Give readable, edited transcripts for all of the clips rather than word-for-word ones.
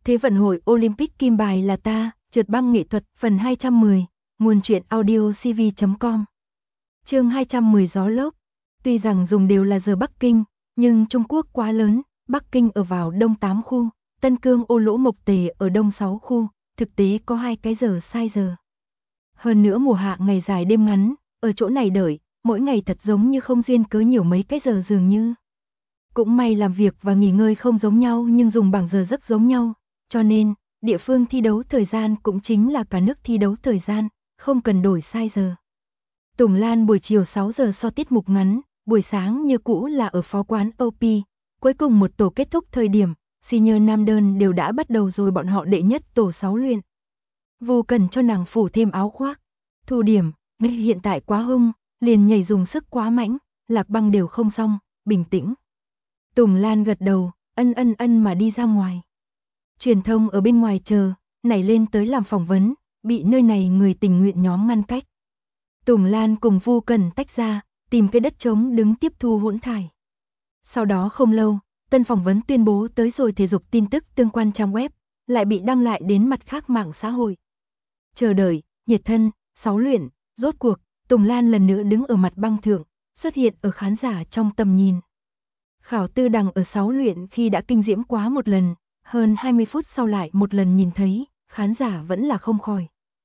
Thế vận hội Olympic kim bài là ta, trượt băng nghệ thuật phần 210, nguồn truyện audio cv.com. Chương 210 gió lốc. Tuy rằng dùng đều là giờ Bắc Kinh, nhưng Trung Quốc quá lớn, Bắc Kinh ở vào đông 8 khu, Tân Cương Ô Lỗ Mộc Tề ở đông 6 khu, thực tế có 2 cái giờ sai giờ. Hơn nữa mùa hạ ngày dài đêm ngắn, ở chỗ này đợi, mỗi ngày thật giống như không duyên cớ nhiều mấy cái giờ dường như. Cũng may làm việc và nghỉ ngơi không giống nhau nhưng dùng bảng giờ giấc giống nhau, cho nên, địa phương thi đấu thời gian cũng chính là cả nước thi đấu thời gian, không cần đổi sai giờ. Tùng Lan buổi chiều 6 giờ so tiết mục ngắn, buổi sáng như cũ là ở phó quán OP, cuối cùng một tổ kết thúc thời điểm, senior nam đơn đều đã bắt đầu rồi bọn họ đệ nhất tổ 6 luyện. Vô cần cho nàng phủ thêm áo khoác. Thu điểm, hiện tại quá hung, liền nhảy dùng sức quá mãnh, Lạc Băng đều không xong, bình tĩnh. Tùng Lan gật đầu, ân mà đi ra ngoài. Truyền thông ở bên ngoài chờ, nảy lên tới làm phỏng vấn, bị nơi này người tình nguyện nhóm ngăn cách. Tùng Lan cùng Vu Cần tách ra, tìm cái đất trống đứng tiếp thu hỗn thải. Sau đó không lâu, tân phỏng vấn tuyên bố tới rồi thể dục tin tức tương quan trang web, lại bị đăng lại đến mặt khác mạng xã hội. Chờ đợi, nhiệt thân, 6 luyện, rốt cuộc, Tùng Lan lần nữa đứng ở mặt băng thượng, xuất hiện ở khán giả trong tầm nhìn. Khảo Tư Đằng ở 6 luyện khi đã kinh diễm quá một lần, hơn 20 phút sau lại một lần nhìn thấy, khán giả vẫn là không khỏi.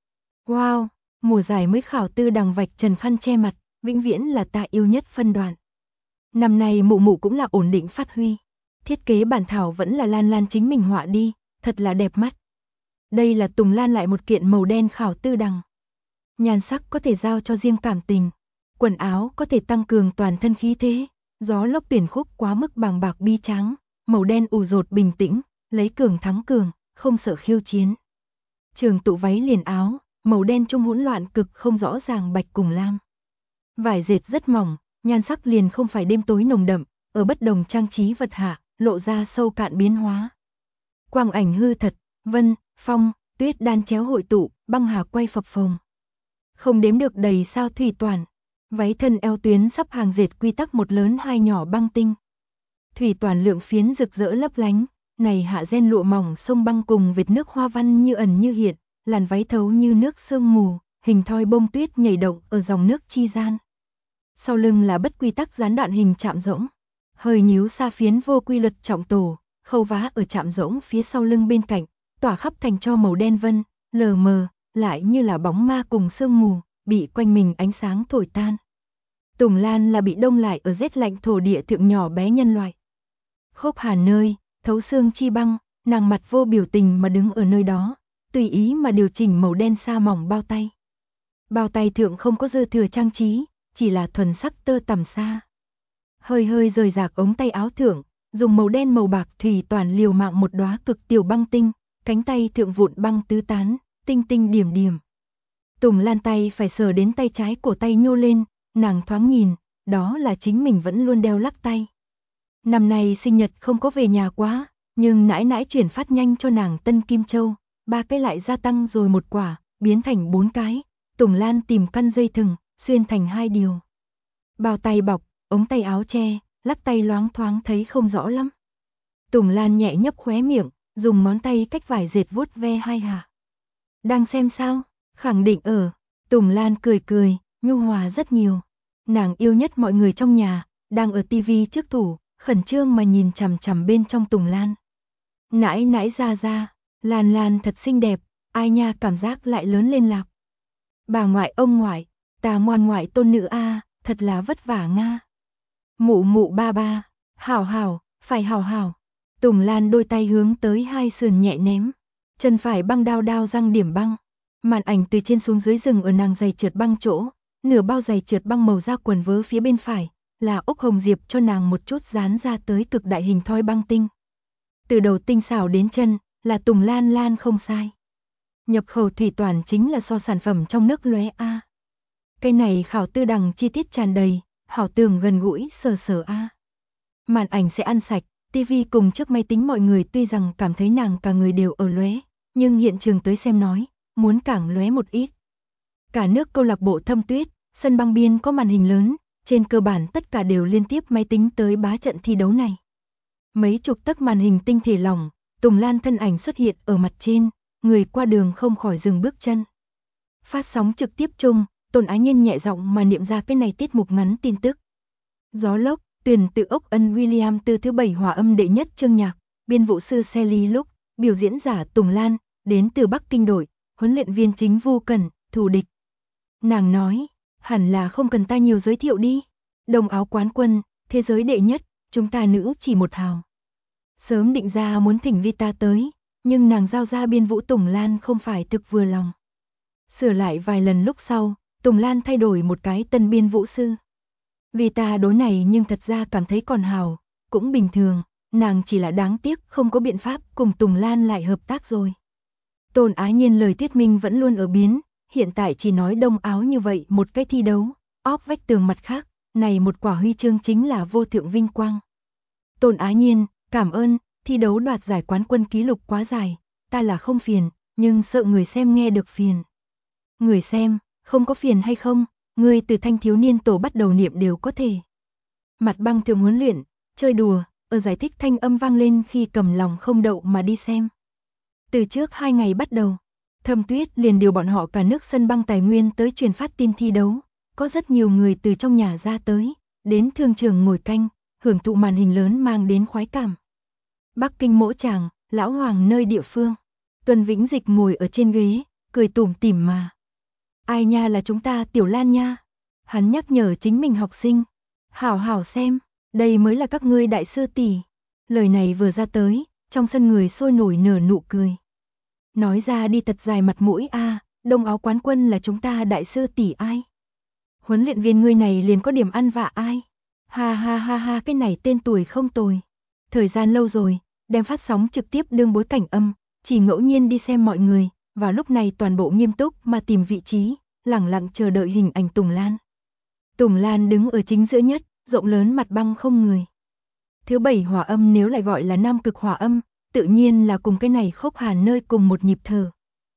Wow, mùa giải mới Khảo Tư Đằng vạch trần khăn che mặt, vĩnh viễn là ta yêu nhất phân đoạn. Năm nay Mụ Mụ cũng là ổn định phát huy. Thiết kế bản thảo vẫn là Lan Lan chính mình họa đi, thật là đẹp mắt. Đây là Tùng Lan lại một kiện màu đen Khảo Tư Đằng. Nhan sắc có thể giao cho riêng cảm tình, quần áo có thể tăng cường toàn thân khí thế, gió lốc tuyển khúc quá mức bàng bạc bi tráng, màu đen ù dột bình tĩnh, lấy cường thắng cường, không sợ khiêu chiến. Trường tụ váy liền áo, màu đen trung hỗn loạn cực không rõ ràng bạch cùng lam. Vải dệt rất mỏng, nhan sắc liền không phải đêm tối nồng đậm, ở bất đồng trang trí vật hạ, lộ ra sâu cạn biến hóa. Quang ảnh hư thật, vân, phong, tuyết đan chéo hội tụ, băng hà quay phập phồng. Không đếm được đầy sao thủy toàn. Váy thân eo tuyến sắp hàng dệt quy tắc một lớn hai nhỏ băng tinh. Thủy toàn lượng phiến rực rỡ lấp lánh, này hạ ren lụa mỏng sông băng cùng vệt nước hoa văn như ẩn như hiện, làn váy thấu như nước sương mù, hình thoi bông tuyết nhảy động ở dòng nước chi gian. Sau lưng là bất quy tắc gián đoạn hình chạm rỗng, hơi nhíu xa phiến vô quy luật trọng tổ, khâu vá ở chạm rỗng phía sau lưng bên cạnh, tỏa khắp thành cho màu đen vân, lờ mờ, lại như là bóng ma cùng sương mù, bị quanh mình ánh sáng thổi tan. Tùng Lan là bị đông lại ở rét lạnh thổ địa thượng nhỏ bé nhân loại. Khốc hàn nơi, thấu xương chi băng, nàng mặt vô biểu tình mà đứng ở nơi đó, tùy ý mà điều chỉnh màu đen sa mỏng bao tay. Bao tay thượng không có dư thừa trang trí, chỉ là thuần sắc tơ tằm sa. Hơi hơi rời rạc ống tay áo thượng, dùng màu đen màu bạc thủy toàn liều mạng một đóa cực tiểu băng tinh, cánh tay thượng vụn băng tứ tán, tinh tinh điểm điểm. Tùng Lan tay phải sờ đến tay trái cổ tay nhô lên, nàng thoáng nhìn, đó là chính mình vẫn luôn đeo lắc tay. Năm nay sinh nhật không có về nhà quá, nhưng nãi nãi chuyển phát nhanh cho nàng tân kim châu, 3 cái lại gia tăng rồi một quả, biến thành 4 cái. Tùng Lan tìm căn dây thừng, xuyên thành 2 điều. Bao tay bọc, ống tay áo che, lắc tay loáng thoáng thấy không rõ lắm. Tùng Lan nhẹ nhấp khóe miệng, dùng ngón tay cách vải dệt vuốt ve hai hạ. Đang xem sao? Khẳng định ở. Tùng Lan cười cười, nhu hòa rất nhiều. Nàng yêu nhất mọi người trong nhà, đang ở tivi trước tủ, khẩn trương mà nhìn chằm chằm bên trong Tùng Lan. Nãi nãi ra, Lan Lan thật xinh đẹp, ai nha cảm giác lại lớn lên lạc. Bà ngoại ông ngoại, ta ngoan ngoại tôn nữ a, thật là vất vả nga. Mụ mụ ba ba, hảo, phải hảo. Tùng Lan đôi tay hướng tới hai sườn nhẹ ném, chân phải băng đao răng điểm băng. Màn ảnh từ trên xuống dưới dừng ở nàng giày trượt băng chỗ, nửa bao giày trượt băng màu da quần vớ phía bên phải, là Úc Hồng Diệp cho nàng một chút dán ra tới cực đại hình thoi băng tinh. Từ đầu tinh xảo đến chân, là Tùng Lan không sai. Nhập khẩu thủy toàn chính là so sản phẩm trong nước lóe a. Cái này Khảo Tư Đằng chi tiết tràn đầy, hảo tường gần gũi sờ a. Màn ảnh sẽ ăn sạch, tivi cùng chiếc máy tính mọi người tuy rằng cảm thấy nàng cả người đều ở lóe, nhưng hiện trường tới xem nói, muốn càng lóe một ít. Cả nước câu lạc bộ Thâm Tuyết, sân băng biên có màn hình lớn, trên cơ bản tất cả đều liên tiếp máy tính tới bá trận thi đấu này. Mấy chục tấc màn hình tinh thể lỏng, Tùng Lan thân ảnh xuất hiện ở mặt trên, người qua đường không khỏi dừng bước chân. Phát sóng trực tiếp chung, Tôn Ái Nhiên nhẹ giọng mà niệm ra cái này tiết mục ngắn tin tức. Gió lốc, tuyển tự ốc ân William từ thứ 7 hòa âm đệ nhất chương nhạc, biên vũ sư Sally Lúc, biểu diễn giả Tùng Lan, đến từ Bắc Kinh đội, huấn luyện viên chính Vu Cẩn, thù địch. Nàng nói, hẳn là không cần ta nhiều giới thiệu đi. Đồng áo quán quân, thế giới đệ nhất, chúng ta nữ chỉ một hào. Sớm định ra muốn thỉnh Vita tới, nhưng nàng giao ra biên vũ Tùng Lan không phải thực vừa lòng. Sửa lại vài lần lúc sau, Tùng Lan thay đổi một cái tân biên vũ sư. Vita đối này nhưng thật ra cảm thấy còn hào, cũng bình thường, nàng chỉ là đáng tiếc không có biện pháp cùng Tùng Lan lại hợp tác rồi. Tôn Ái Nhiên lời thuyết minh vẫn luôn ở biến, hiện tại chỉ nói đông áo như vậy một cái thi đấu, óc vách tường mặt khác, này một quả huy chương chính là vô thượng vinh quang. Tôn Ái Nhiên, cảm ơn, thi đấu đoạt giải quán quân ký lục quá dài, ta là không phiền, nhưng sợ người xem nghe được phiền. Người xem, không có phiền hay không, người từ thanh thiếu niên tổ bắt đầu niệm đều có thể. Mặt băng thường huấn luyện, chơi đùa, ở giải thích thanh âm vang lên khi cầm lòng không đậu mà đi xem. Từ trước 2 ngày bắt đầu, Thẩm Tuyết liền điều bọn họ cả nước sân băng tài nguyên tới truyền phát tin thi đấu, có rất nhiều người từ trong nhà ra tới, đến thương trường ngồi canh, hưởng thụ màn hình lớn mang đến khoái cảm. Bắc Kinh mỗ tràng, lão hoàng nơi địa phương, Tuần Vĩnh Dịch ngồi ở trên ghế, cười tủm tỉm mà. Ai nha là chúng ta Tiểu Lan nha. Hắn nhắc nhở chính mình học sinh. Hảo hảo xem, đây mới là các ngươi đại sư tỷ. Lời này vừa ra tới, trong sân người sôi nổi nở nụ cười. Nói ra đi thật dài mặt mũi a, đông áo quán quân là chúng ta đại sư tỷ ai? Huấn luyện viên ngươi này liền có điểm ăn vạ ai? Ha ha ha ha, cái này tên tuổi không tồi. Thời gian lâu rồi, đem phát sóng trực tiếp đương bối cảnh âm, chỉ ngẫu nhiên đi xem mọi người, và lúc này toàn bộ nghiêm túc mà tìm vị trí, lẳng lặng chờ đợi hình ảnh Tùng Lan. Tùng Lan đứng ở chính giữa nhất, rộng lớn mặt băng không người. Thứ 7 hòa âm nếu lại gọi là nam cực hòa âm, tự nhiên là cùng cái này khốc hàn nơi cùng một nhịp thở.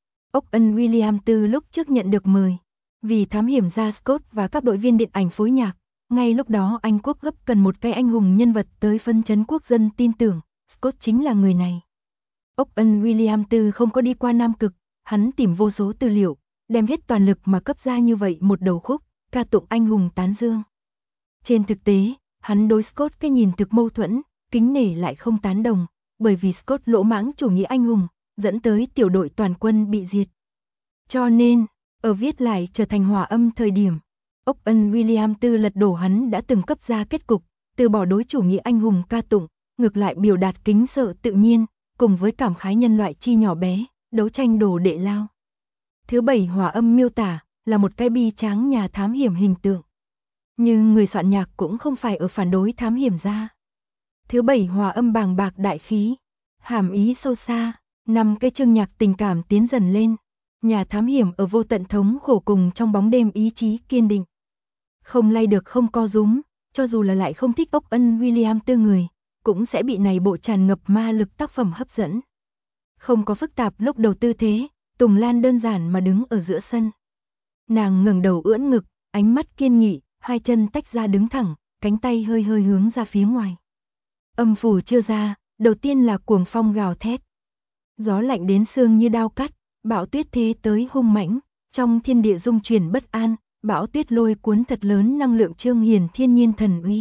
Ốc ân William từ lúc trước nhận được mời, vì thám hiểm ra Scott và các đội viên điện ảnh phối nhạc, ngay lúc đó Anh quốc gấp cần một cái anh hùng nhân vật tới phân chấn quốc dân tin tưởng, Scott chính là người này. Ốc ân William từ không có đi qua nam cực, hắn tìm vô số tư liệu, đem hết toàn lực mà cấp ra như vậy một đầu khúc, ca tụng anh hùng tán dương. Trên thực tế, hắn đối Scott cái nhìn thực mâu thuẫn, kính nể lại không tán đồng, bởi vì Scott lỗ mãng chủ nghĩa anh hùng, dẫn tới tiểu đội toàn quân bị diệt. Cho nên, ở viết lại trở thành hòa âm thời điểm, Ốc ân William tư lật đổ hắn đã từng cấp ra kết cục, từ bỏ đối chủ nghĩa anh hùng ca tụng, ngược lại biểu đạt kính sợ tự nhiên, cùng với cảm khái nhân loại chi nhỏ bé, đấu tranh đồ đệ lao. Thứ 7 hòa âm miêu tả là một cái bi tráng nhà thám hiểm hình tượng. Nhưng người soạn nhạc cũng không phải ở phản đối thám hiểm ra. Thứ 7 hòa âm bàng bạc đại khí, hàm ý sâu xa, 5 cái chương nhạc tình cảm tiến dần lên. Nhà thám hiểm ở vô tận thống khổ cùng trong bóng đêm ý chí kiên định. Không lay được không co rúm, cho dù là lại không thích Ốc ân William tư người, cũng sẽ bị này bộ tràn ngập ma lực tác phẩm hấp dẫn. Không có phức tạp lúc đầu tư thế, Tùng Lan đơn giản mà đứng ở giữa sân. Nàng ngẩng đầu ưỡn ngực, ánh mắt kiên nghị, hai chân tách ra đứng thẳng, cánh tay hơi hơi hướng ra phía ngoài. Âm phủ chưa ra, đầu tiên là cuồng phong gào thét. Gió lạnh đến xương như đao cắt, bão tuyết thế tới hung mãnh, trong thiên địa rung chuyển bất an, bão tuyết lôi cuốn thật lớn năng lượng trương hiền thiên nhiên thần uy.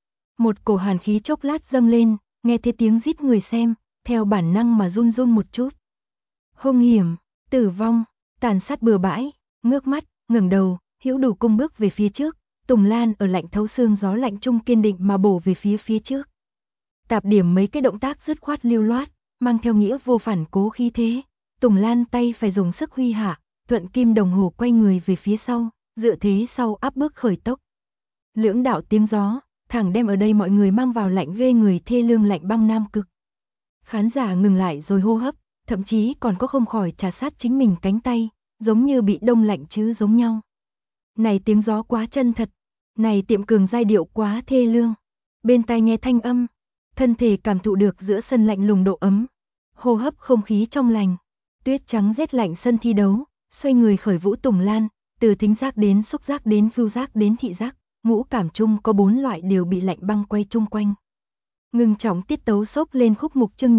Một cổ hàn khí chốc lát dâng lên, nghe thấy tiếng rít người xem, theo bản năng mà run run một chút. Hung hiểm, tử vong, tàn sát bừa bãi, ngước mắt, ngẩng đầu, hữu đủ cung bước về phía trước, Tùng Lan ở lạnh thấu xương gió lạnh trung kiên định mà bổ về phía trước. Tạp điểm mấy cái động tác dứt khoát lưu loát, mang theo nghĩa vô phản cố khí thế. Tùng Lan tay phải dùng sức huy hạ, thuận kim đồng hồ quay người về phía sau, dựa thế sau áp bước khởi tốc. Lưỡng đạo tiếng gió, thẳng đem ở đây mọi người mang vào lạnh ghê người thê lương lạnh băng nam cực. Khán giả ngừng lại rồi hô hấp, thậm chí còn có không khỏi trà sát chính mình cánh tay, giống như bị đông lạnh chứ giống nhau. Này tiếng gió quá chân thật, này tiệm cường giai điệu quá thê lương. Bên tai nghe thanh âm, thân thể cảm thụ được giữa sân lạnh lùng độ ấm, hô hấp không khí trong lành. Tuyết trắng rét lạnh sân thi đấu, xoay người khởi vũ Tùng Lan, từ thính giác đến xúc giác đến khứu giác đến thị giác, ngũ cảm chung có 4 loại đều bị lạnh băng quay chung quanh. Ngừng trọng tiết tấu xốc lên khúc mục chương nhạc,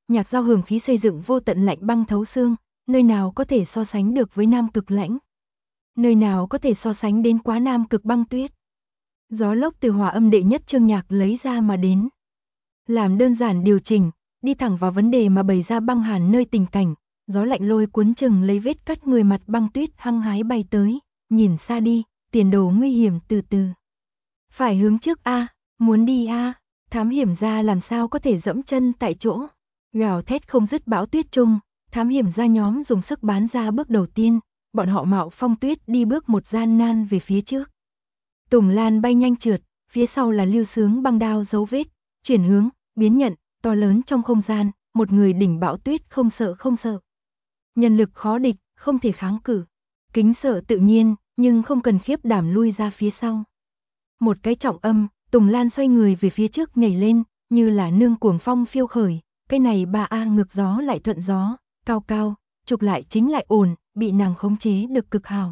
Nhạc Giao Hưởng khí xây dựng vô tận lạnh băng thấu xương, nơi nào có thể so sánh được với Nam Cực lãnh. Nơi nào có thể so sánh đến quá Nam Cực băng tuyết. Gió lốc từ hòa âm đệ nhất chương nhạc lấy ra mà đến. Làm đơn giản điều chỉnh, đi thẳng vào vấn đề mà bày ra băng hàn nơi tình cảnh, gió lạnh lôi cuốn chừng lấy vết cắt người mặt băng tuyết hăng hái bay tới, nhìn xa đi, tiền đồ nguy hiểm từ từ. Phải hướng trước a, muốn đi a, thám hiểm gia làm sao có thể dẫm chân tại chỗ. Gào thét không dứt bão tuyết trung, thám hiểm gia nhóm dùng sức bán ra bước đầu tiên, bọn họ mạo phong tuyết đi bước một gian nan về phía trước. Tùng Lan bay nhanh trượt, phía sau là Lưu Sướng băng đao dấu vết, chuyển hướng, biến nhận, to lớn trong không gian, một người đỉnh bão tuyết không sợ. Nhân lực khó địch, không thể kháng cự. Kính sợ tự nhiên, nhưng không cần khiếp đảm lui ra phía sau. Một cái trọng âm, Tùng Lan xoay người về phía trước nhảy lên, như là nương cuồng phong phiêu khởi, cái này 3A ngược gió lại thuận gió, cao cao, trục lại chính lại ổn, bị nàng khống chế được cực hảo.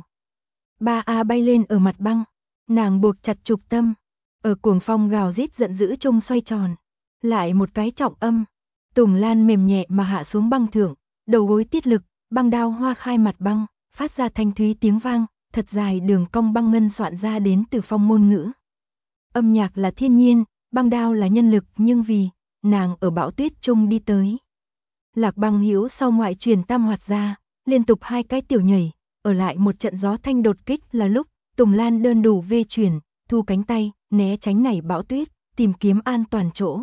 3A bay lên ở mặt băng, nàng buộc chặt trục tâm, ở cuồng phong gào rít giận dữ trung xoay tròn, lại một cái trọng âm, Tùng Lan mềm nhẹ mà hạ xuống băng thượng, đầu gối tiết lực, băng đao hoa khai mặt băng, phát ra thanh thúy tiếng vang, thật dài đường cong băng ngân soạn ra đến từ phong ngôn ngữ. Âm nhạc là thiên nhiên, băng đao là nhân lực, nhưng vì nàng ở bão tuyết trung đi tới. Lạc Băng Hữu sau ngoại truyền tam hoạt ra, liên tục 2 cái tiểu nhảy, ở lại một trận gió thanh đột kích là lúc Tùng Lan đơn đủ vê chuyển, thu cánh tay, né tránh nảy bão tuyết, tìm kiếm an toàn chỗ.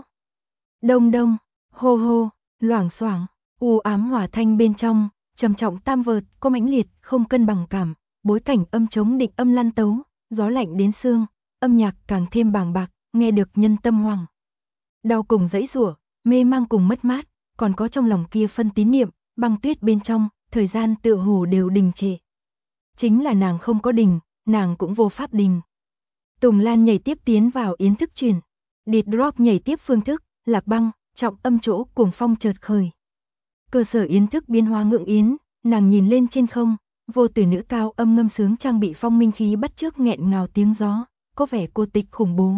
Đông đông, hô hô, loảng xoảng, u ám hỏa thanh bên trong, trầm trọng tam vợt, có mãnh liệt, không cân bằng cảm, bối cảnh âm chống định âm lăn tấu, gió lạnh đến xương, âm nhạc càng thêm bàng bạc, nghe được nhân tâm hoảng. Đau cùng dãy rủa, mê mang cùng mất mát, còn có trong lòng kia phân tín niệm, băng tuyết bên trong, thời gian tựa hồ đều đình trệ. Chính là nàng không có đình, nàng cũng vô pháp đình. Tùng Lan nhảy tiếp tiến vào yến thức truyền, Đệt drop nhảy tiếp phương thức, Lạc Băng, trọng âm chỗ cuồng phong chợt khởi. Cơ sở yến thức biến hóa ngượng yến, nàng nhìn lên trên không, vô tử nữ cao âm ngâm sướng trang bị phong minh khí bắt chước nghẹn ngào tiếng gió, có vẻ cô tịch khủng bố.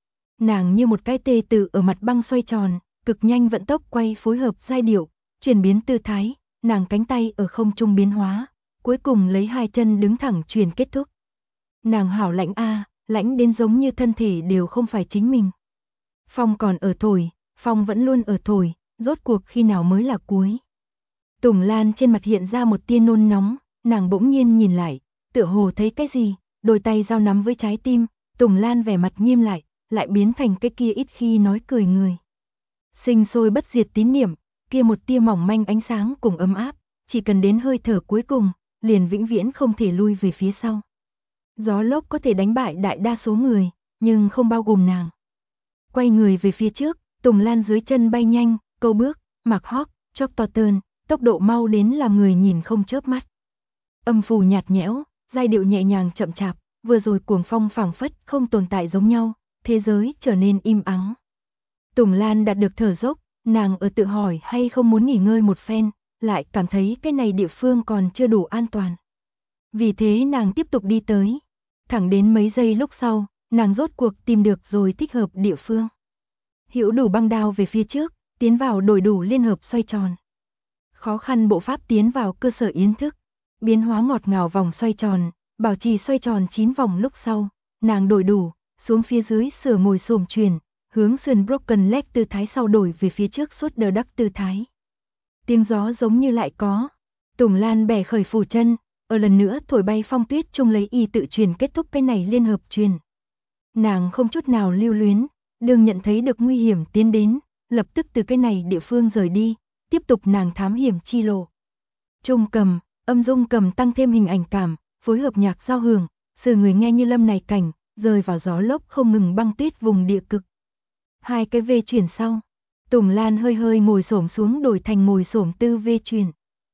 Nàng như một cái tê tử ở mặt băng xoay tròn, cực nhanh vận tốc quay phối hợp giai điệu, chuyển biến tư thái, nàng cánh tay ở không trung biến hóa, cuối cùng lấy 2 chân đứng thẳng truyền kết thúc. Nàng hảo lãnh a, lãnh đến giống như thân thể đều không phải chính mình. Phong còn ở thổi, phong vẫn luôn ở thổi, rốt cuộc khi nào mới là cuối. Tùng Lan trên mặt hiện ra một tia nôn nóng, nàng bỗng nhiên nhìn lại, tựa hồ thấy cái gì, đôi tay giao nắm với trái tim, Tùng Lan vẻ mặt nghiêm lại biến thành cái kia ít khi nói cười người. Sinh sôi bất diệt tín niệm, kia một tia mỏng manh ánh sáng cùng ấm áp, chỉ cần đến hơi thở cuối cùng, liền vĩnh viễn không thể lui về phía sau. Gió lốc có thể đánh bại đại đa số người, nhưng không bao gồm nàng. Quay người về phía trước, Tùng Lan dưới chân bay nhanh, câu bước, mặc hót, chóp to tơn, tốc độ mau đến làm người nhìn không chớp mắt. Âm phù nhạt nhẽo, giai điệu nhẹ nhàng chậm chạp, vừa rồi cuồng phong phảng phất không tồn tại giống nhau, thế giới trở nên im ắng. Tùng Lan đạt được thở dốc, nàng ở tự hỏi hay không muốn nghỉ ngơi một phen, lại cảm thấy cái này địa phương còn chưa đủ an toàn. Vì thế nàng tiếp tục đi tới. Thẳng đến mấy giây lúc sau, nàng rốt cuộc tìm được rồi thích hợp địa phương. Hữu đủ băng đao về phía trước, tiến vào đổi đủ liên hợp xoay tròn. Khó khăn bộ pháp tiến vào cơ sở yến thức, biến hóa ngọt ngào vòng xoay tròn, bảo trì xoay tròn 9 vòng lúc sau, nàng đổi đủ, xuống phía dưới sửa ngồi xổm chuyển, hướng sườn broken leg tư thái sau đổi về phía trước suốt đờ đắc tư thái. Tiếng gió giống như lại có. Tùng Lan bẻ khởi phủ chân, ở lần nữa thổi bay phong tuyết chung lấy y tự truyền kết thúc cái này liên hợp truyền. Nàng không chút nào lưu luyến, đừng nhận thấy được nguy hiểm tiến đến, lập tức từ cái này địa phương rời đi, tiếp tục nàng thám hiểm chi lộ. Trung cầm, âm dung cầm tăng thêm hình ảnh cảm, phối hợp nhạc giao hưởng, sự người nghe như lâm này cảnh, rơi vào gió lốc không ngừng băng tuyết vùng địa cực. 2 cái V chuyển sau, Tùng Lan hơi hơi ngồi xổm xuống đổi thành ngồi xổm tư V chuyển.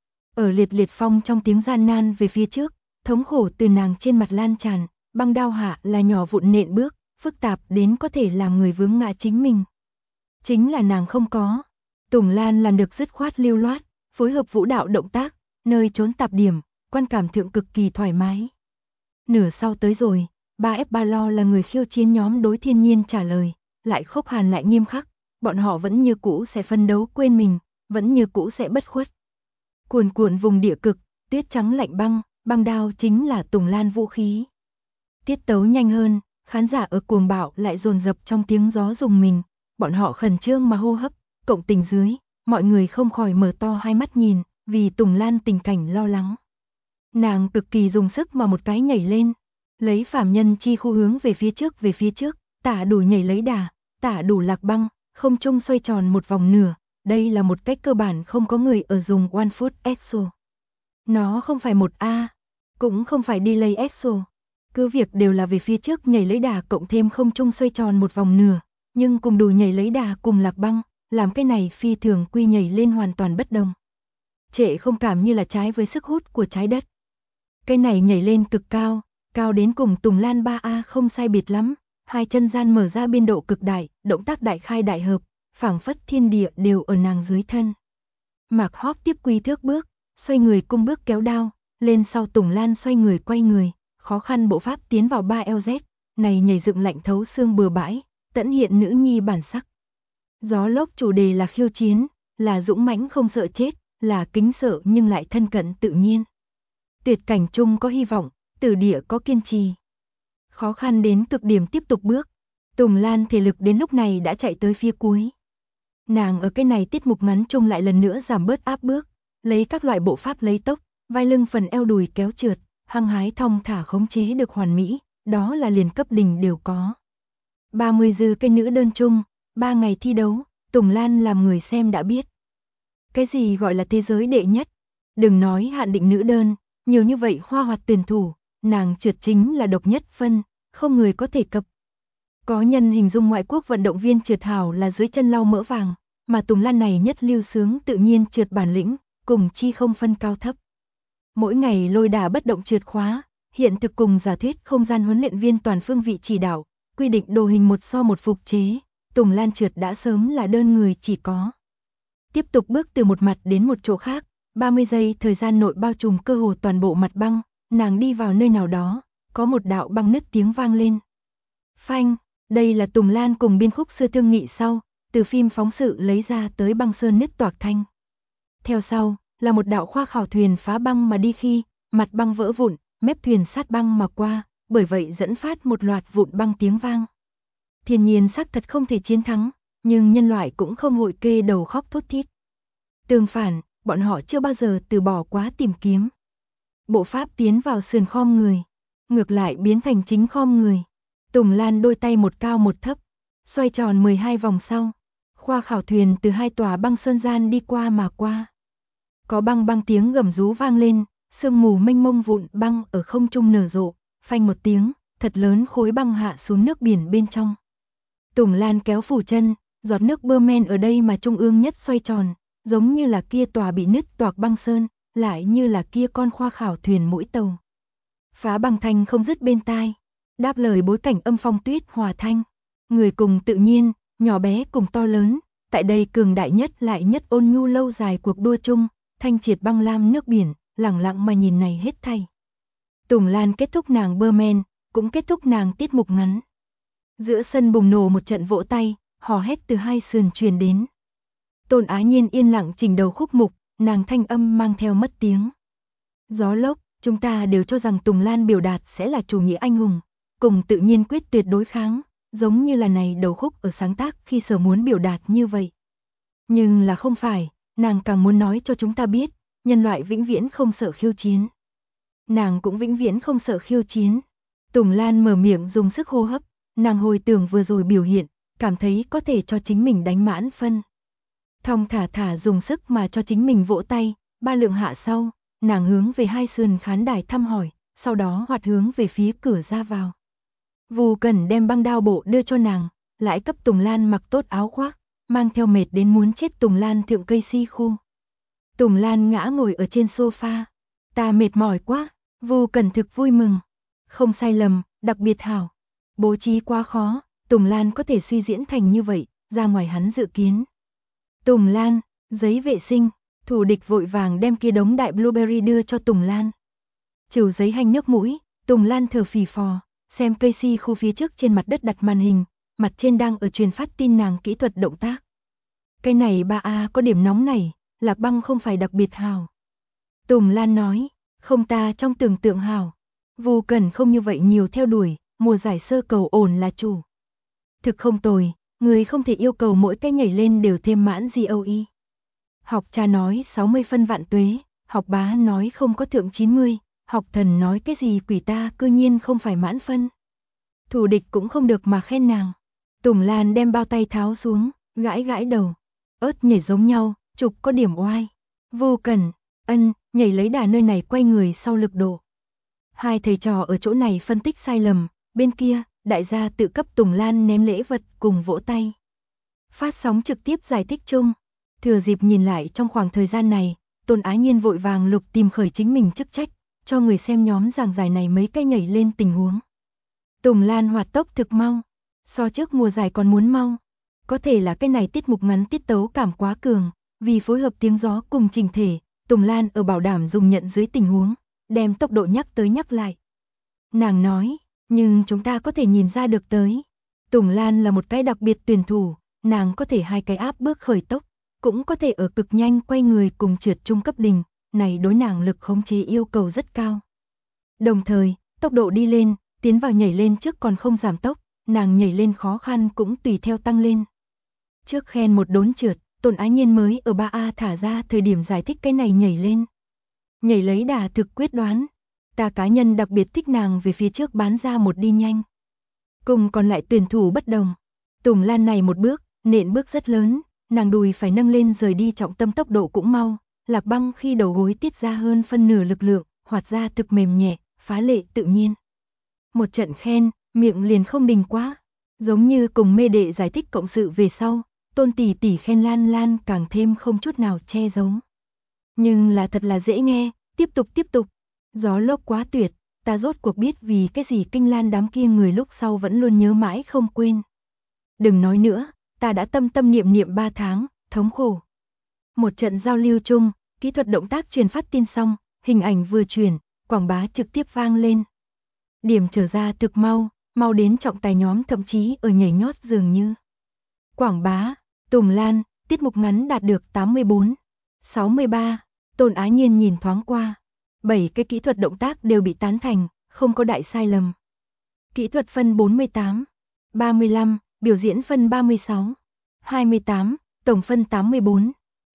Ở liệt liệt phong trong tiếng gian nan về phía trước, thống khổ từ nàng trên mặt lan tràn, băng đao hạ là nhỏ vụn nện bước, phức tạp đến có thể làm người vướng ngã chính mình. Chính là nàng không có. Tùng Lan làm được dứt khoát lưu loát, phối hợp vũ đạo động tác, nơi trốn tạp điểm, quan cảm thượng cực kỳ thoải mái. Nửa sau tới rồi, 3F3 lo là người khiêu chiến nhóm đối thiên nhiên trả lời, lại khốc hàn lại nghiêm khắc, bọn họ vẫn như cũ sẽ phân đấu quên mình, vẫn như cũ sẽ bất khuất. Cuồn cuộn vùng địa cực, tuyết trắng lạnh băng, băng đao chính là Tùng Lan vũ khí. Tiết tấu nhanh hơn, khán giả ở cuồng bạo lại dồn dập trong tiếng gió rùng mình, bọn họ khẩn trương mà hô hấp, cộng tình dưới, mọi người không khỏi mở to hai mắt nhìn, vì Tùng Lan tình cảnh lo lắng. Nàng cực kỳ dùng sức mà một cái nhảy lên, lấy phàm nhân chi khu hướng về phía trước, tả đủ nhảy lấy đà, tả đủ lạc băng, không trung xoay tròn một vòng nửa, đây là một cách cơ bản không có người ở dùng One Foot Exo. Nó không phải một A, cũng không phải delay Exo. Cứ việc đều là về phía trước nhảy lấy đà cộng thêm không trung xoay tròn một vòng nửa, nhưng cùng đủ nhảy lấy đà cùng lạc băng, làm cái này phi thường quy nhảy lên hoàn toàn bất đồng. Trệ không cảm như là trái với sức hút của trái đất. Cái này nhảy lên cực cao, cao đến cùng Tùng Lan 3A không sai biệt lắm, hai chân gian mở ra biên độ cực đại, động tác đại khai đại hợp, phảng phất thiên địa đều ở nàng dưới thân. Mạc Hóp tiếp quy thước bước, xoay người cung bước kéo đao, lên sau Tùng Lan xoay người quay người, khó khăn bộ pháp tiến vào 3LZ, này nhảy dựng lạnh thấu xương bừa bãi, tẫn hiện nữ nhi bản sắc. Gió lốc chủ đề là khiêu chiến, là dũng mãnh không sợ chết, là kính sợ nhưng lại thân cận tự nhiên. Tuyệt cảnh chung có hy vọng, tử địa có kiên trì. Khó khăn đến cực điểm tiếp tục bước, Tùng Lan thể lực đến lúc này đã chạy tới phía cuối. Nàng ở cái này tiết mục ngắn chung lại lần nữa giảm bớt áp bước, lấy các loại bộ pháp lấy tốc, vai lưng phần eo đùi kéo trượt, hăng hái thong thả khống chế được hoàn mỹ, đó là liền cấp đỉnh đều có. 30 dư cây nữ đơn chung, 3 ngày thi đấu, Tùng Lan làm người xem đã biết. Cái gì gọi là thế giới đệ nhất? Đừng nói hạn định nữ đơn, nhiều như vậy hoa hoạt tuyển thủ, nàng trượt chính là độc nhất phân, không người có thể cập. Có nhân hình dung ngoại quốc vận động viên trượt hảo là dưới chân lau mỡ vàng, mà Tùng Lan này nhất lưu sướng tự nhiên trượt bản lĩnh, cùng chi không phân cao thấp. Mỗi ngày lôi đả bất động trượt khóa, hiện thực cùng giả thuyết không gian huấn luyện viên toàn phương vị chỉ đạo, quy định đồ hình 1:1 phục chế, Tùng Lan trượt đã sớm là đơn người chỉ có. Tiếp tục bước từ một mặt đến một chỗ khác, 30 giây thời gian nội bao trùm cơ hồ toàn bộ mặt băng, nàng đi vào nơi nào đó, có một đạo băng nứt tiếng vang lên. Phanh, đây là Tùng Lan cùng biên khúc sư thương nghị sau, từ phim phóng sự lấy ra tới băng sơn nứt toạc thanh. Theo sau, là một đạo khoa khảo thuyền phá băng mà đi khi, mặt băng vỡ vụn, mép thuyền sát băng mà qua, bởi vậy dẫn phát một loạt vụn băng tiếng vang. Thiên nhiên xác thật không thể chiến thắng, nhưng nhân loại cũng không hội kê đầu khóc thút thít. Tương phản, bọn họ chưa bao giờ từ bỏ quá tìm kiếm. Bộ pháp tiến vào sườn khom người, ngược lại biến thành chính khom người. Tùng Lan đôi tay một cao một thấp, xoay tròn 12 vòng sau. Khoa khảo thuyền từ hai tòa băng sơn gian đi qua mà qua. Có băng tiếng gầm rú vang lên, sương mù mênh mông vụn băng ở không trung nở rộ, phanh một tiếng, thật lớn khối băng hạ xuống nước biển bên trong. Tùng Lan kéo phủ chân, giọt nước bơ men ở đây mà trung ương nhất xoay tròn, giống như là kia tòa bị nứt toạc băng sơn, lại như là kia con khoa khảo thuyền mũi tàu. Phá băng thanh không dứt bên tai, đáp lời bối cảnh âm phong tuyết hòa thanh, người cùng tự nhiên, nhỏ bé cùng to lớn, tại đây cường đại nhất lại nhất ôn nhu lâu dài cuộc đua chung, thanh triệt băng lam nước biển, lặng lặng mà nhìn này hết thảy. Tùng Lan kết thúc nàng bơ men, cũng kết thúc nàng tiết mục ngắn. Giữa sân bùng nổ một trận vỗ tay, hò hét từ hai sườn truyền đến. Tôn Á Nhiên yên lặng chỉnh đầu khúc mục, nàng thanh âm mang theo mất tiếng. Gió lốc, chúng ta đều cho rằng Tùng Lan biểu đạt sẽ là chủ nghĩa anh hùng, cùng tự nhiên quyết tuyệt đối kháng, giống như là này đầu khúc ở sáng tác khi sở muốn biểu đạt như vậy. Nhưng là không phải, nàng càng muốn nói cho chúng ta biết, nhân loại vĩnh viễn không sợ khiêu chiến. Nàng cũng vĩnh viễn không sợ khiêu chiến. Tùng Lan mở miệng dùng sức hô hấp, nàng hồi tưởng vừa rồi biểu hiện, cảm thấy có thể cho chính mình đánh mãn phân. Thong thả dùng sức mà cho chính mình vỗ tay, 3 lượng hạ sau, nàng hướng về hai sườn khán đài thăm hỏi, sau đó hoạt hướng về phía cửa ra vào. Vu Cẩn đem băng đao bộ đưa cho nàng, lại cấp Tùng Lan mặc tốt áo khoác, mang theo mệt đến muốn chết Tùng Lan thượng cây si khu. Tùng Lan ngã ngồi ở trên sofa, ta mệt mỏi quá, Vu Cẩn thực vui mừng. Không sai lầm, đặc biệt hảo. Bố trí quá khó, Tùng Lan có thể suy diễn thành như vậy, ra ngoài hắn dự kiến. Tùng Lan, giấy vệ sinh, thủ địch vội vàng đem kia đống đại blueberry đưa cho Tùng Lan. Trừ giấy hanh nước mũi, Tùng Lan thở phì phò, xem cây si khu phía trước trên mặt đất đặt màn hình, mặt trên đang ở truyền phát tin nàng kỹ thuật động tác. Cái này 3A có điểm nóng này, Lạc Băng không phải đặc biệt hảo. Tùng Lan nói, không ta trong tưởng tượng hảo. Vu Cần không như vậy nhiều theo đuổi, mùa giải sơ cầu ổn là chủ. Thực không tồi, người không thể yêu cầu mỗi cái nhảy lên đều thêm mãn GOE. Học cha nói 60 phân vạn tuế, học bá nói không có thượng 90, học thần nói cái gì quỷ ta cư nhiên không phải mãn phân. Thủ địch cũng không được mà khen nàng. Tùng Lan đem bao tay tháo xuống, gãi gãi đầu. Ớt nhảy giống nhau, trục có điểm oai. Vô Cần, nhảy lấy đà nơi này quay người sau lực độ. Hai thầy trò ở chỗ này phân tích sai lầm, bên kia, đại gia tự cấp Tùng Lan ném lễ vật cùng vỗ tay. Phát sóng trực tiếp giải thích chung. Thừa dịp nhìn lại trong khoảng thời gian này, Tôn Ái Nhiên vội vàng lục tìm khởi chính mình chức trách, cho người xem nhóm giảng giải này mấy cái nhảy lên tình huống. Tùng Lan hoạt tốc thực mau, so trước mùa giải còn muốn mau. Có thể là cái này tiết mục ngắn tiết tấu cảm quá cường, vì phối hợp tiếng gió cùng trình thể, Tùng Lan ở bảo đảm dùng nhận dưới tình huống, đem tốc độ nhắc tới nhắc lại. Nàng nói, nhưng chúng ta có thể nhìn ra được tới. Tùng Lan là một cái đặc biệt tuyển thủ, nàng có thể hai cái áp bước khởi tốc, cũng có thể ở cực nhanh quay người cùng trượt trung cấp đỉnh, này đối nàng lực khống chế yêu cầu rất cao. Đồng thời, tốc độ đi lên, tiến vào nhảy lên trước còn không giảm tốc, nàng nhảy lên khó khăn cũng tùy theo tăng lên. Trước khen một đốn trượt, Tôn Ái Nhiên mới ở 3A thả ra thời điểm giải thích cái này nhảy lên. Nhảy lấy đà thực quyết đoán. Ta cá nhân đặc biệt thích nàng về phía trước bán ra một đi nhanh. Cùng còn lại tuyển thủ bất đồng. Tùng Lan này một bước, nện bước rất lớn, nàng đùi phải nâng lên rời đi trọng tâm tốc độ cũng mau. Lạc Băng khi đầu gối tiết ra hơn phân nửa lực lượng, hoạt ra thực mềm nhẹ, phá lệ tự nhiên. Một trận khen, miệng liền không đình quá. Giống như cùng mê đệ giải thích cộng sự về sau, Tôn tỷ tỷ khen Lan Lan càng thêm không chút nào che giấu. Nhưng là thật là dễ nghe, tiếp tục. Gió lốc quá tuyệt, ta rốt cuộc biết vì cái gì Kinh Lan đám kia người lúc sau vẫn luôn nhớ mãi không quên. Đừng nói nữa, ta đã tâm niệm 3 tháng, thống khổ. Một trận giao lưu chung, kỹ thuật động tác truyền phát tin xong, hình ảnh vừa chuyển, quảng bá trực tiếp vang lên. Điểm trở ra thực mau đến trọng tài nhóm thậm chí ở nhảy nhót dường như. Quảng bá, Tùng Lan, tiết mục ngắn đạt được 84, 63, Tôn Ái Nhiên nhìn thoáng qua. 7 cái kỹ thuật động tác đều bị tán thành, không có đại sai lầm. Kỹ thuật phân 48, 35, biểu diễn phân 36, 28, tổng phân 84,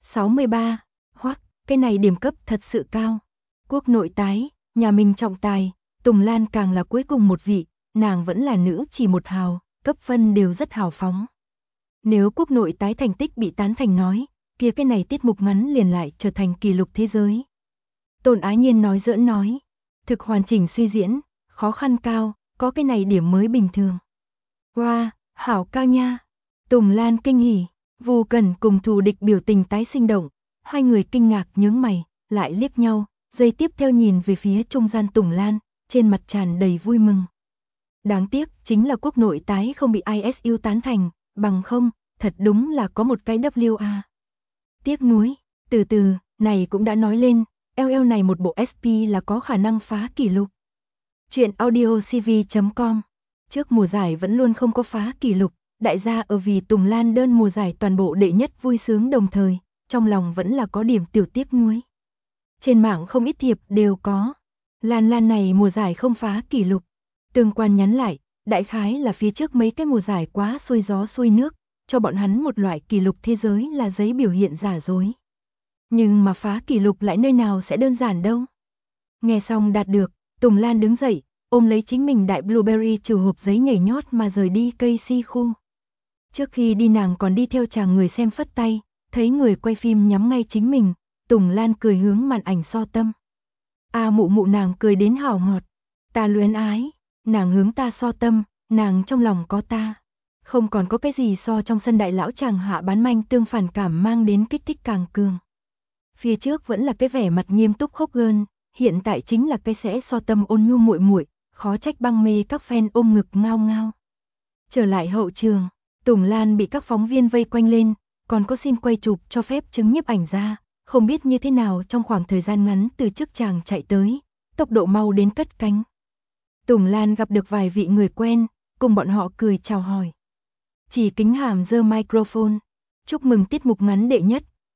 63, hoắc, cái này điểm cấp thật sự cao. Quốc nội tái, nhà mình trọng tài, Tùng Lan càng là cuối cùng một vị, nàng vẫn là nữ chỉ một hào, cấp phân đều rất hào phóng. Nếu quốc nội tái thành tích bị tán thành nói, kia cái này tiết mục ngắn liền lại trở thành kỷ lục thế giới. Tôn Ái Nhiên nói giỡn nói, thực hoàn chỉnh suy diễn, khó khăn cao, có cái này điểm mới bình thường. Wow, hảo cao nha. Tùng Lan kinh hỉ, Vu Cần cùng thù địch biểu tình tái sinh động, hai người kinh ngạc nhướng mày, lại liếc nhau, giây tiếp theo nhìn về phía trung gian Tùng Lan, trên mặt tràn đầy vui mừng. Đáng tiếc, chính là quốc nội tái không bị ISU tán thành, bằng không, thật đúng là có một cái WA. Tiếc nuối, từ từ, này cũng đã nói lên, LL này một bộ SP là có khả năng phá kỷ lục. Chuyện audiocv.com. Trước mùa giải vẫn luôn không có phá kỷ lục, đại gia ở vì Tùng Lan đơn mùa giải toàn bộ đệ nhất vui sướng đồng thời, trong lòng vẫn là có điểm tiểu tiếc nuối. Trên mạng không ít thiệp đều có. Lan Lan này mùa giải không phá kỷ lục. Tương quan nhắn lại, đại khái là phía trước mấy cái mùa giải quá xuôi gió xuôi nước, cho bọn hắn một loại kỷ lục thế giới là giấy biểu hiện giả dối. Nhưng mà phá kỷ lục lại nơi nào sẽ đơn giản đâu. Nghe xong đạt được, Tùng Lan đứng dậy, ôm lấy chính mình đại blueberry trừ hộp giấy nhảy nhót mà rời đi cây si khu. Trước khi đi nàng còn đi theo chàng người xem phất tay, thấy người quay phim nhắm ngay chính mình, Tùng Lan cười hướng màn ảnh so tâm. Mụ mụ nàng cười đến hảo ngọt. Ta luyến ái, nàng hướng ta so tâm, nàng trong lòng có ta. Không còn có cái gì so trong sân đại lão chàng hạ bán manh tương phản cảm mang đến kích thích càng cường. Phía trước vẫn là cái vẻ mặt nghiêm túc khốc gơn, hiện tại chính là cái sẽ so tâm ôn nhu muội muội, khó trách băng mê các fan ôm ngực ngao ngao. Trở lại hậu trường, Tùng Lan bị các phóng viên vây quanh lên, còn có xin quay chụp cho phép chứng nhiếp ảnh ra, không biết như thế nào trong khoảng thời gian ngắn từ trước chàng chạy tới, tốc độ mau đến cất cánh. Tùng Lan gặp được vài vị người quen, cùng bọn họ cười chào hỏi. Chỉ Kính Hàm giơ microphone, chúc mừng tiết mục ngắn đệ nhất,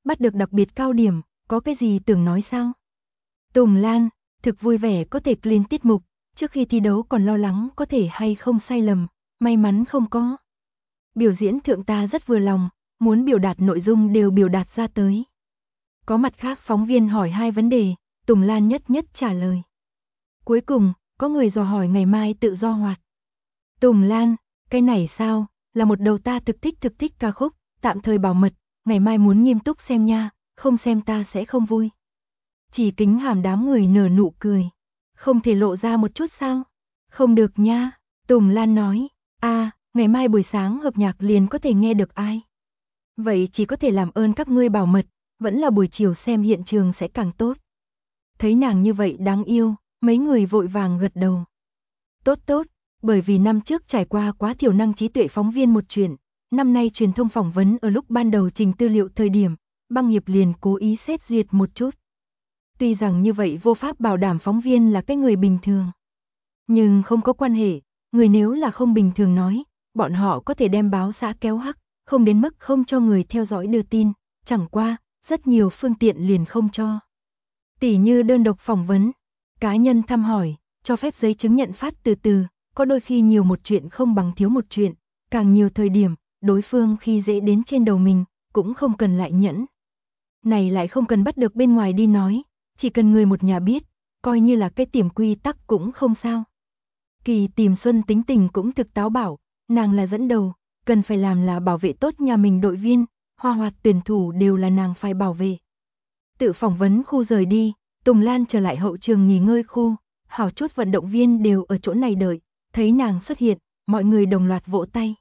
bắt được đặc biệt cao điểm, có cái gì tưởng nói sao? Tùng Lan, thực vui vẻ có thể clean tiết mục, trước khi thi đấu còn lo lắng có thể hay không sai lầm, may mắn không có. Biểu diễn thượng ta rất vừa lòng, muốn biểu đạt nội dung đều biểu đạt ra tới. Có mặt khác phóng viên hỏi 2 vấn đề, Tùng Lan nhất nhất trả lời. Cuối cùng, có người dò hỏi ngày mai tự do hoạt. Tùng Lan, cái này sao, là một đầu ta thực thích ca khúc, tạm thời bảo mật, ngày mai muốn nghiêm túc xem nha, không xem ta sẽ không vui. Chỉ Kính Hàm đám người nở nụ cười. Không thể lộ ra một chút sao? Không được nha, Tùng Lan nói. Ngày mai buổi sáng hợp nhạc liền có thể nghe được ai. Vậy chỉ có thể làm ơn các ngươi bảo mật, vẫn là buổi chiều xem hiện trường sẽ càng tốt. Thấy nàng như vậy đáng yêu, mấy người vội vàng gật đầu. Tốt, bởi vì năm trước trải qua quá thiểu năng trí tuệ phóng viên một chuyện, năm nay truyền thông phỏng vấn ở lúc ban đầu trình tư liệu thời điểm, băng nghiệp liền cố ý xét duyệt một chút. Tuy rằng như vậy vô pháp bảo đảm phóng viên là cái người bình thường. Nhưng không có quan hệ, người nếu là không bình thường nói, bọn họ có thể đem báo xã kéo hắc, không đến mức không cho người theo dõi đưa tin, chẳng qua, rất nhiều phương tiện liền không cho. Tỉ như đơn độc phỏng vấn, cá nhân thăm hỏi, cho phép giấy chứng nhận phát từ từ, có đôi khi nhiều một chuyện không bằng thiếu một chuyện, càng nhiều thời điểm, đối phương khi dễ đến trên đầu mình, cũng không cần lại nhẫn. Này lại không cần bắt được bên ngoài đi nói, chỉ cần người một nhà biết, coi như là cái tiềm quy tắc cũng không sao. Kỳ Tìm Xuân tính tình cũng thực táo bảo, nàng là dẫn đầu, cần phải làm là bảo vệ tốt nhà mình đội viên, Hoa Hoạt tuyển thủ đều là nàng phải bảo vệ. Tự phỏng vấn khu rời đi, Tùng Lan trở lại hậu trường nghỉ ngơi khu, hảo chút vận động viên đều ở chỗ này đợi, thấy nàng xuất hiện, mọi người đồng loạt vỗ tay.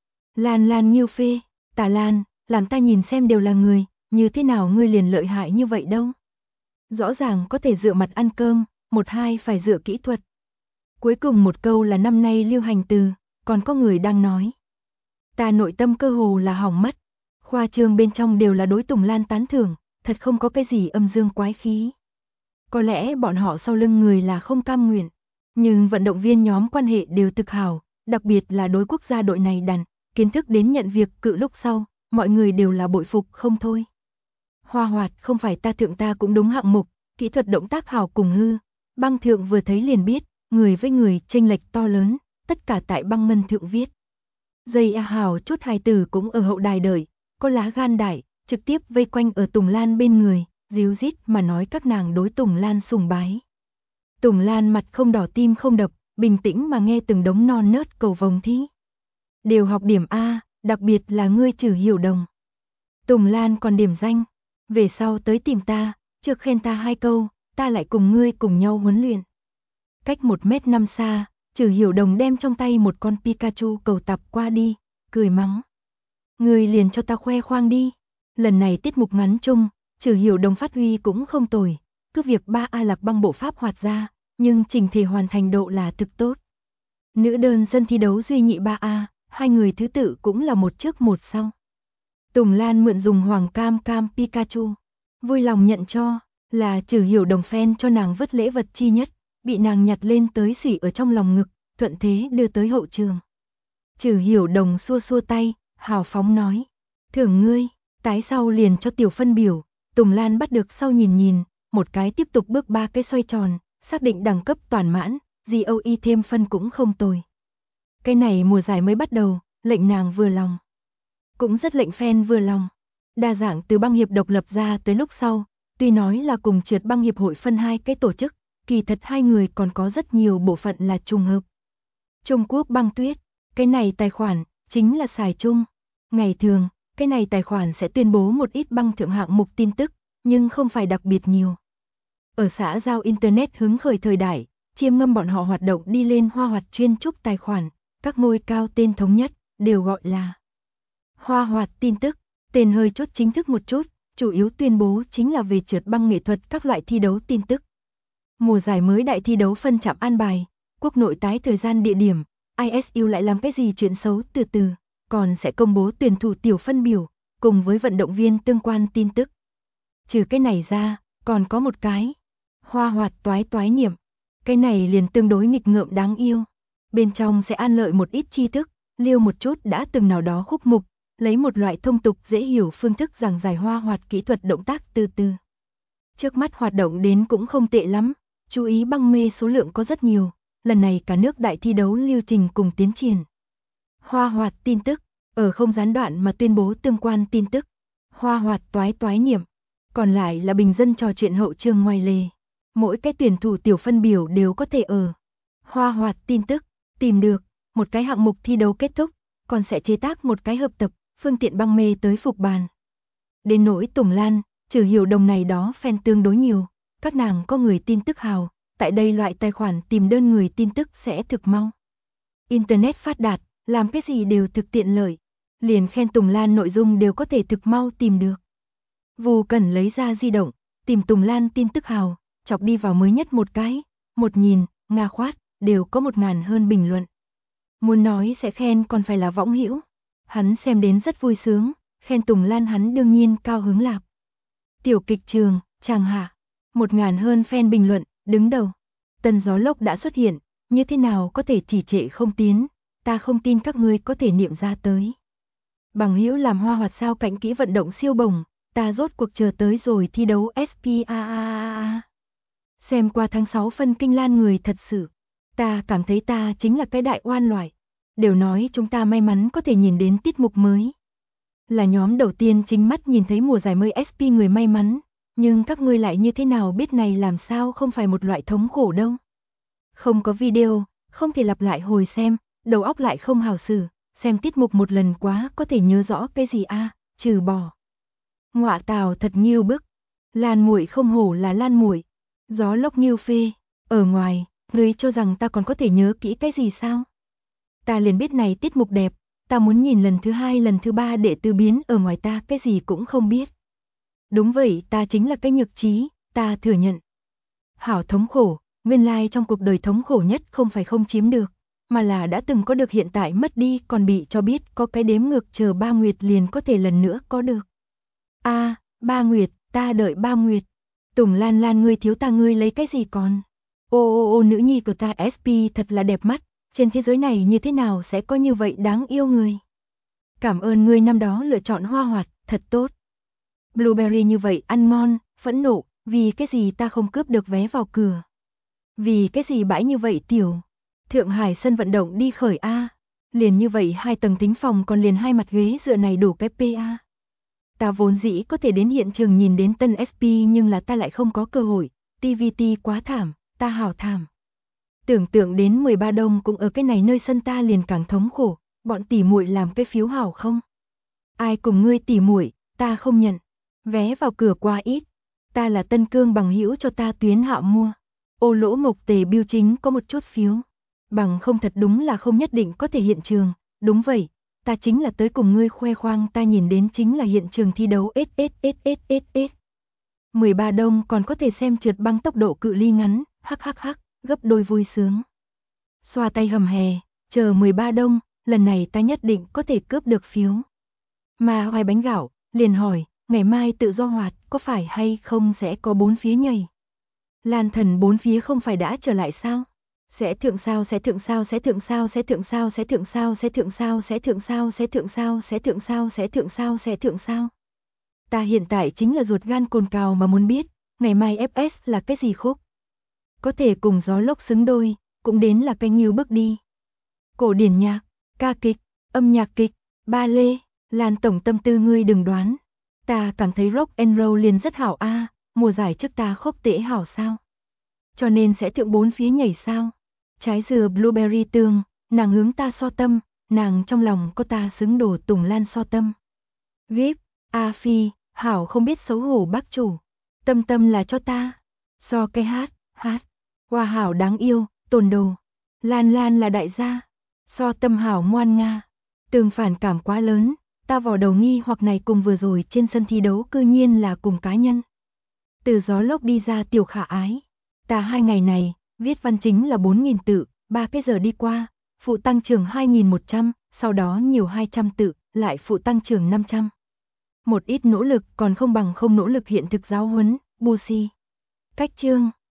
Lan Nghiêu phê, Tà Lan, làm ta nhìn xem đều là người, như thế nào ngươi liền lợi hại như vậy đâu. Rõ ràng có thể dựa mặt ăn cơm, một hai phải dựa kỹ thuật. Cuối cùng một câu là năm nay lưu hành từ, còn có người đang nói. Ta nội tâm cơ hồ là hỏng mất, khoa trương bên trong đều là đối Tùng Lan tán thưởng, thật không có cái gì âm dương quái khí. Có lẽ bọn họ sau lưng người là không cam nguyện, nhưng vận động viên nhóm quan hệ đều thực hảo, đặc biệt là đối quốc gia đội này đàn, kiến thức đến nhận việc cự lúc sau, mọi người đều là bội phục không thôi. Hoa Hoạt không phải ta thượng ta cũng đúng hạng mục, kỹ thuật động tác hảo cùng hư, băng thượng vừa thấy liền biết, người với người chênh lệch to lớn, tất cả tại băng mân thượng viết. Dây hảo chút hài tử cũng ở hậu đài đợi, có lá gan đại, trực tiếp vây quanh ở Tùng Lan bên người, díu dít mà nói các nàng đối Tùng Lan sùng bái. Tùng Lan mặt không đỏ tim không đập, bình tĩnh mà nghe từng đống non nớt cầu vồng thí. Đều học điểm A, đặc biệt là ngươi Trử Hiểu Đồng. Tùng Lan còn điểm danh, về sau tới tìm ta, trước khen ta 2 câu, ta lại cùng ngươi cùng nhau huấn luyện. Cách 1m5 xa, Trử Hiểu Đồng đem trong tay một con Pikachu cầu tập qua đi, cười mắng. Ngươi liền cho ta khoe khoang đi. Lần này tiết mục ngắn chung, Trử Hiểu Đồng phát huy cũng không tồi, cứ việc 3A lạc băng bộ pháp hoạt ra, nhưng trình thể hoàn thành độ là thực tốt. Nữ đơn dân thi đấu duy nhị 3A, hai người thứ tự cũng là một trước một sau. Tùng Lan mượn dùng hoàng cam Pikachu, vui lòng nhận cho, là Trử Hiểu Đồng fan cho nàng vứt lễ vật chi nhất, bị nàng nhặt lên tới xỉ ở trong lòng ngực, thuận thế đưa tới hậu trường. Trử Hiểu Đồng xua xua tay, hào phóng nói, thưởng ngươi, tái sau liền cho tiểu phân biểu. Tùng Lan bắt được sau nhìn, một cái tiếp tục bước 3 cái xoay tròn, xác định đẳng cấp toàn mãn, GOE thêm phân cũng không tồi. Cái này mùa giải mới bắt đầu, lệnh nàng vừa lòng. Cũng rất lệnh fan vừa lòng. Đa dạng từ băng hiệp độc lập ra tới lúc sau, tuy nói là cùng trượt băng hiệp hội phân 2 cái tổ chức, kỳ thật hai người còn có rất nhiều bộ phận là trùng hợp. Trung Quốc băng tuyết, cái này tài khoản, chính là xài chung. Ngày thường, cái này tài khoản sẽ tuyên bố một ít băng thượng hạng mục tin tức, nhưng không phải đặc biệt nhiều. Ở xã giao Internet hứng khởi thời đại, chiêm ngâm bọn họ hoạt động đi lên Hoa Hoạt chuyên trúc tài khoản, các ngôi cao tên thống nhất, đều gọi là Hoa Hoạt tin tức, tên hơi chút chính thức một chút, chủ yếu tuyên bố chính là về trượt băng nghệ thuật các loại thi đấu tin tức. Mùa giải mới đại thi đấu phân chạm an bài, quốc nội tái thời gian địa điểm, ISU lại làm cái gì chuyện xấu từ từ, còn sẽ công bố tuyển thủ tiểu phân biểu, cùng với vận động viên tương quan tin tức. Trừ cái này ra, còn có một cái, Hoa Hoạt toái niệm, cái này liền tương đối nghịch ngợm đáng yêu. Bên trong sẽ an lợi một ít tri thức, liêu một chút đã từng nào đó khúc mục, lấy một loại thông tục dễ hiểu phương thức giảng giải hoa hoạt kỹ thuật động tác từ từ. Trước mắt hoạt động đến cũng không tệ lắm, chú ý băng mê số lượng có rất nhiều, lần này cả nước đại thi đấu lưu trình cùng tiến triển. Hoa hoạt tin tức, ở không gián đoạn mà tuyên bố tương quan tin tức. Hoa hoạt toái toái niệm, còn lại là bình dân trò chuyện hậu trường ngoài lề. Mỗi cái tuyển thủ tiểu phân biểu đều có thể ở hoa hoạt tin tức tìm được một cái hạng mục thi đấu kết thúc, còn sẽ chế tác một cái hợp tập, phương tiện băng mê tới phục bàn. Đến nỗi Tùng Lan, trừ hiểu đồng này đó fan tương đối nhiều, các nàng có người tin tức hào, tại đây loại tài khoản tìm đơn người tin tức sẽ thực mau. Internet phát đạt, làm cái gì đều thực tiện lợi, liền khen Tùng Lan nội dung đều có thể thực mau tìm được. Vù Cần lấy ra di động, tìm Tùng Lan tin tức hào, chọc đi vào mới nhất một cái, 1000, Nga khoát, đều có 1000 hơn bình luận. Muốn nói sẽ khen còn phải là võng hữu. Hắn xem đến rất vui sướng, khen Tùng Lan hắn đương nhiên cao hứng lạp. Tiểu kịch trường, chàng hạ, 1000 hơn fan bình luận, đứng đầu. Tần gió lốc đã xuất hiện, như thế nào có thể chỉ trệ không tiến, ta không tin các ngươi có thể niệm ra tới. Bằng hữu làm hoa hoạt sao cạnh kỹ vận động siêu bồng, ta rốt cuộc chờ tới rồi thi đấu SPAA. Xem qua tháng 6 phân kinh lan người thật sự, ta cảm thấy ta chính là cái đại oan loại. Đều nói chúng ta may mắn có thể nhìn đến tiết mục mới. Là nhóm đầu tiên chính mắt nhìn thấy mùa giải mới SP người may mắn, nhưng các ngươi lại như thế nào biết này làm sao không phải một loại thống khổ đâu. Không có video, không thể lặp lại hồi xem, đầu óc lại không hào xử, xem tiết mục một lần quá có thể nhớ rõ cái gì trừ bỏ. Ngọa tào thật nghiêu bức, Lan muội không hổ là Lan muội, gió lốc nghiêu phê, ở ngoài, ngươi cho rằng ta còn có thể nhớ kỹ cái gì sao? Ta liền biết này tiết mục đẹp, ta muốn nhìn lần thứ 2 lần thứ 3 để từ biến ở ngoài ta cái gì cũng không biết. Đúng vậy, ta chính là cái nhược trí, ta thừa nhận. Hảo thống khổ, nguyên lai trong cuộc đời thống khổ nhất không phải không chiếm được, mà là đã từng có được hiện tại mất đi còn bị cho biết có cái đếm ngược chờ 3 nguyệt liền có thể lần nữa có được. 3 nguyệt, ta đợi 3 nguyệt. Tùng Lan Lan ngươi thiếu ta ngươi lấy cái gì còn? Ô nữ nhi của ta SP thật là đẹp mắt, trên thế giới này như thế nào sẽ có như vậy đáng yêu người? Cảm ơn ngươi năm đó lựa chọn hoa hoạt, thật tốt. Blueberry như vậy ăn ngon, phẫn nộ, vì cái gì ta không cướp được vé vào cửa? Vì cái gì bãi như vậy tiểu? Thượng Hải sân vận động đi khởi liền như vậy 2 tầng thính phòng còn liền 2 mặt ghế dựa này đủ cái PA. Ta vốn dĩ có thể đến hiện trường nhìn đến tân SP nhưng là ta lại không có cơ hội, TVT quá thảm, ta hảo thảm. Tưởng tượng đến 13 đông cũng ở cái này nơi sân ta liền càng thống khổ, bọn tỉ muội làm cái phiếu hảo không? Ai cùng ngươi tỉ muội, ta không nhận. Vé vào cửa quá ít, ta là Tân Cương bằng hữu cho ta tuyến hạo mua. Ô lỗ mộc tề biêu chính có một chút phiếu. Bằng không thật đúng là không nhất định có thể hiện trường, đúng vậy, ta chính là tới cùng ngươi khoe khoang ta nhìn đến chính là hiện trường thi đấu SSSSSS. 13 đông còn có thể xem trượt băng tốc độ cự ly ngắn, hắc, gấp đôi vui sướng. Xoa tay hầm hè, chờ 13 đông, lần này ta nhất định có thể cướp được phiếu. Mà Hoài bánh gạo, liền hỏi, ngày mai tự do hoạt có phải hay không sẽ có 4 phía nhảy? Lan thần 4 phía không phải đã trở lại sao? Sẽ thượng sao, sẽ thượng sao, sẽ thượng sao, sẽ thượng sao, sẽ thượng sao, sẽ thượng sao, sẽ thượng sao, sẽ thượng sao, sẽ thượng sao, sẽ thượng sao, sẽ thượng sao. Ta hiện tại chính là ruột gan cồn cào mà muốn biết, ngày mai FS là cái gì khúc? Có thể cùng gió lốc xứng đôi, cũng đến là cái nghiêu bước đi. Cổ điển nhạc, ca kịch, âm nhạc kịch, ba lê, Lan tổng tâm tư ngươi đừng đoán. Ta cảm thấy rock and roll liền rất hảo mùa giải trước ta khốc tễ hảo sao? Cho nên sẽ thượng 4 phía nhảy sao? Trái dừa blueberry tương, nàng hướng ta so tâm, nàng trong lòng có ta xứng đổ Tùng Lan so tâm. Gíp, Phi, hảo không biết xấu hổ bác chủ. Tâm tâm là cho ta. So cái hát, Hoa hảo đáng yêu, tồn đồ. Lan Lan là đại gia. So tâm hảo ngoan nga. Tường phản cảm quá lớn, ta vào đầu nghi hoặc này cùng vừa rồi trên sân thi đấu cư nhiên là cùng cá nhân. Từ gió lốc đi ra tiểu khả ái. Ta 2 ngày này, viết văn chính là 4000 tự, 3 cái giờ đi qua, phụ tăng trưởng 2100, sau đó nhiều 200 tự, lại phụ tăng trưởng 500. Một ít nỗ lực còn không bằng không nỗ lực hiện thực giáo huấn, Busi. Cách chương